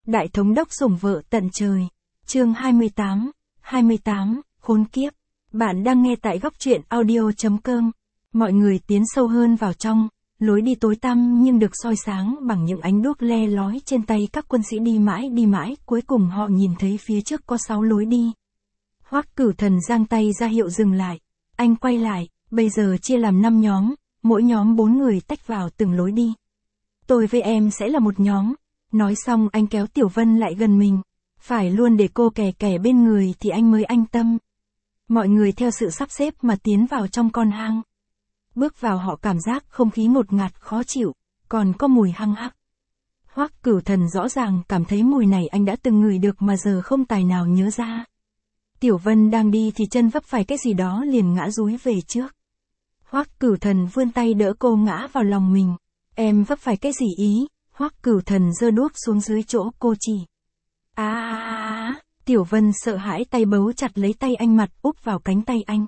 Đại thống đốc sủng vợ tận trời. Chương 28, khốn kiếp. Bạn đang nghe tại góc truyện audio.com. Mọi người tiến sâu hơn vào trong, lối đi tối tăm nhưng được soi sáng bằng những ánh đuốc le lói trên tay các quân sĩ đi mãi, cuối cùng họ nhìn thấy phía trước có 6 lối đi. Hoắc Cửu Thần giang tay ra hiệu dừng lại. Anh quay lại, bây giờ chia làm 5 nhóm, mỗi nhóm 4 người tách vào từng lối đi. Tôi với em sẽ là một nhóm. Nói xong anh kéo Tiểu Vân lại gần mình. Phải luôn để cô kè bên người thì anh mới an tâm. Mọi người theo sự sắp xếp mà tiến vào trong con hang. Bước vào họ cảm giác không khí ngột ngạt khó chịu, còn có mùi hăng hắc. Hoắc Cửu Thần rõ ràng cảm thấy mùi này anh đã từng ngửi được mà giờ không tài nào nhớ ra. Tiểu Vân đang đi thì chân vấp phải cái gì đó liền ngã dúi về trước. Hoắc Cửu Thần vươn tay đỡ cô ngã vào lòng mình. Em vấp phải cái gì ý? Hoắc Cửu Thần giơ đuốc xuống dưới chỗ cô chỉ. Tiểu Vân sợ hãi tay bấu chặt lấy tay anh, mặt úp vào cánh tay anh.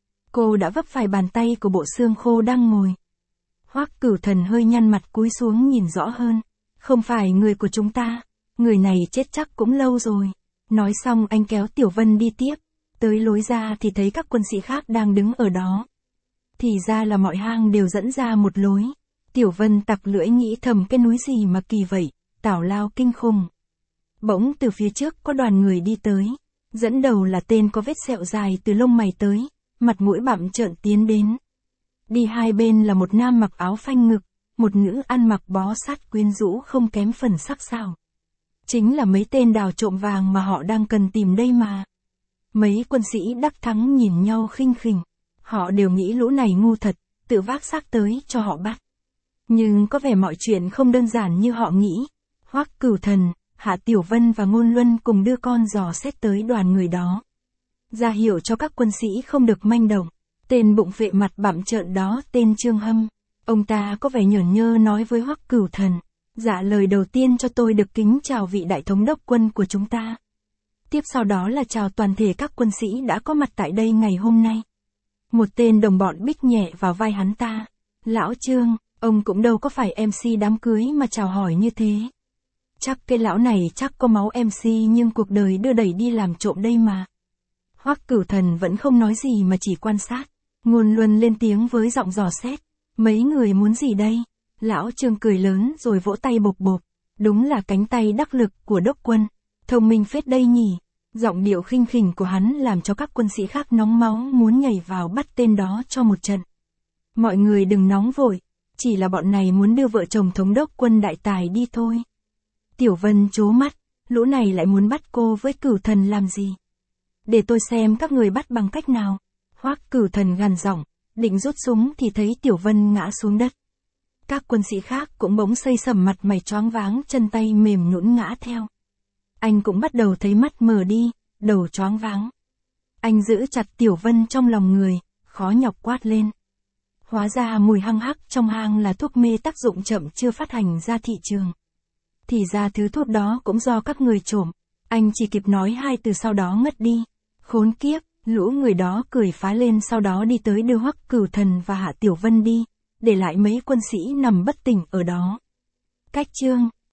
Cô đã vấp phải bàn tay của bộ xương khô đang ngồi. Hoắc Cửu Thần hơi nhăn mặt cúi xuống nhìn rõ hơn. Không phải người của chúng ta, người này chết chắc cũng lâu rồi. Nói xong anh kéo Tiểu Vân đi tiếp. Tới lối ra thì thấy các quân sĩ khác đang đứng ở đó. Thì ra là mọi hang đều dẫn ra một lối. Tiểu Vân tặc lưỡi nghĩ thầm cái núi gì mà kỳ vậy, tào lao kinh khủng. Bỗng từ phía trước có đoàn người đi tới. Dẫn đầu là tên có vết sẹo dài từ lông mày tới, mặt mũi bặm trợn tiến đến. Đi hai bên là một nam mặc áo phanh ngực, một nữ ăn mặc bó sát quyến rũ không kém phần sắc sảo. Chính là mấy tên đào trộm vàng mà họ đang cần tìm đây mà. Mấy quân sĩ đắc thắng nhìn nhau khinh khỉnh. Họ đều nghĩ lũ này ngu thật, tự vác xác tới cho họ bắt. Nhưng có vẻ mọi chuyện không đơn giản như họ nghĩ. Hoắc Cửu Thần, Hạ Tiểu Vân và Ngôn Luân cùng đưa con dò xét tới đoàn người đó. Ra hiệu cho các quân sĩ không được manh động. Tên bụng vệ mặt bặm trợn đó tên Trương Hâm. Ông ta có vẻ nhởn nhơ nói với Hoắc Cửu Thần. Dạ, lời đầu tiên cho tôi được kính chào vị đại thống đốc quân của chúng ta. Tiếp sau đó là chào toàn thể các quân sĩ đã có mặt tại đây ngày hôm nay. Một tên đồng bọn bích nhẹ vào vai hắn ta. Lão Trương, ông cũng đâu có phải MC đám cưới mà chào hỏi như thế. Chắc cái lão này chắc có máu MC nhưng cuộc đời đưa đẩy đi làm trộm đây mà. Hoắc Cửu Thần vẫn không nói gì mà chỉ quan sát. Ngôn Luân lên tiếng với giọng dò xét. Mấy người muốn gì đây? Lão Trương cười lớn rồi vỗ tay bộp bộp. Đúng là cánh tay đắc lực của đốc quân. Thông minh phết đây nhỉ. Giọng điệu khinh khỉnh của hắn làm cho các quân sĩ khác nóng máu muốn nhảy vào bắt tên đó cho một trận. Mọi người đừng nóng vội. Chỉ là bọn này muốn đưa vợ chồng thống đốc quân đại tài đi thôi. Tiểu Vân trố mắt. Lũ này lại muốn bắt cô với Cửu Thần làm gì? Để tôi xem các người bắt bằng cách nào. Hoắc Cửu Thần gằn giọng, định rút súng thì thấy Tiểu Vân ngã xuống đất. Các quân sĩ khác cũng bỗng xây sầm mặt mày choáng váng, chân tay mềm nhũn ngã theo. Anh cũng bắt đầu thấy mắt mờ đi, đầu choáng váng. Anh giữ chặt Tiểu Vân trong lòng người, khó nhọc quát lên. Hóa ra mùi hăng hắc trong hang là thuốc mê tác dụng chậm chưa phát hành ra thị trường. Thì ra thứ thuốc đó cũng do các người trộm. Anh chỉ kịp nói 2 từ sau đó ngất đi. Khốn kiếp, lũ người đó cười phá lên, sau đó đi tới đưa Hoắc Cửu Thần và Hạ Tiểu Vân đi, để lại mấy quân sĩ nằm bất tỉnh ở đó. Cách chương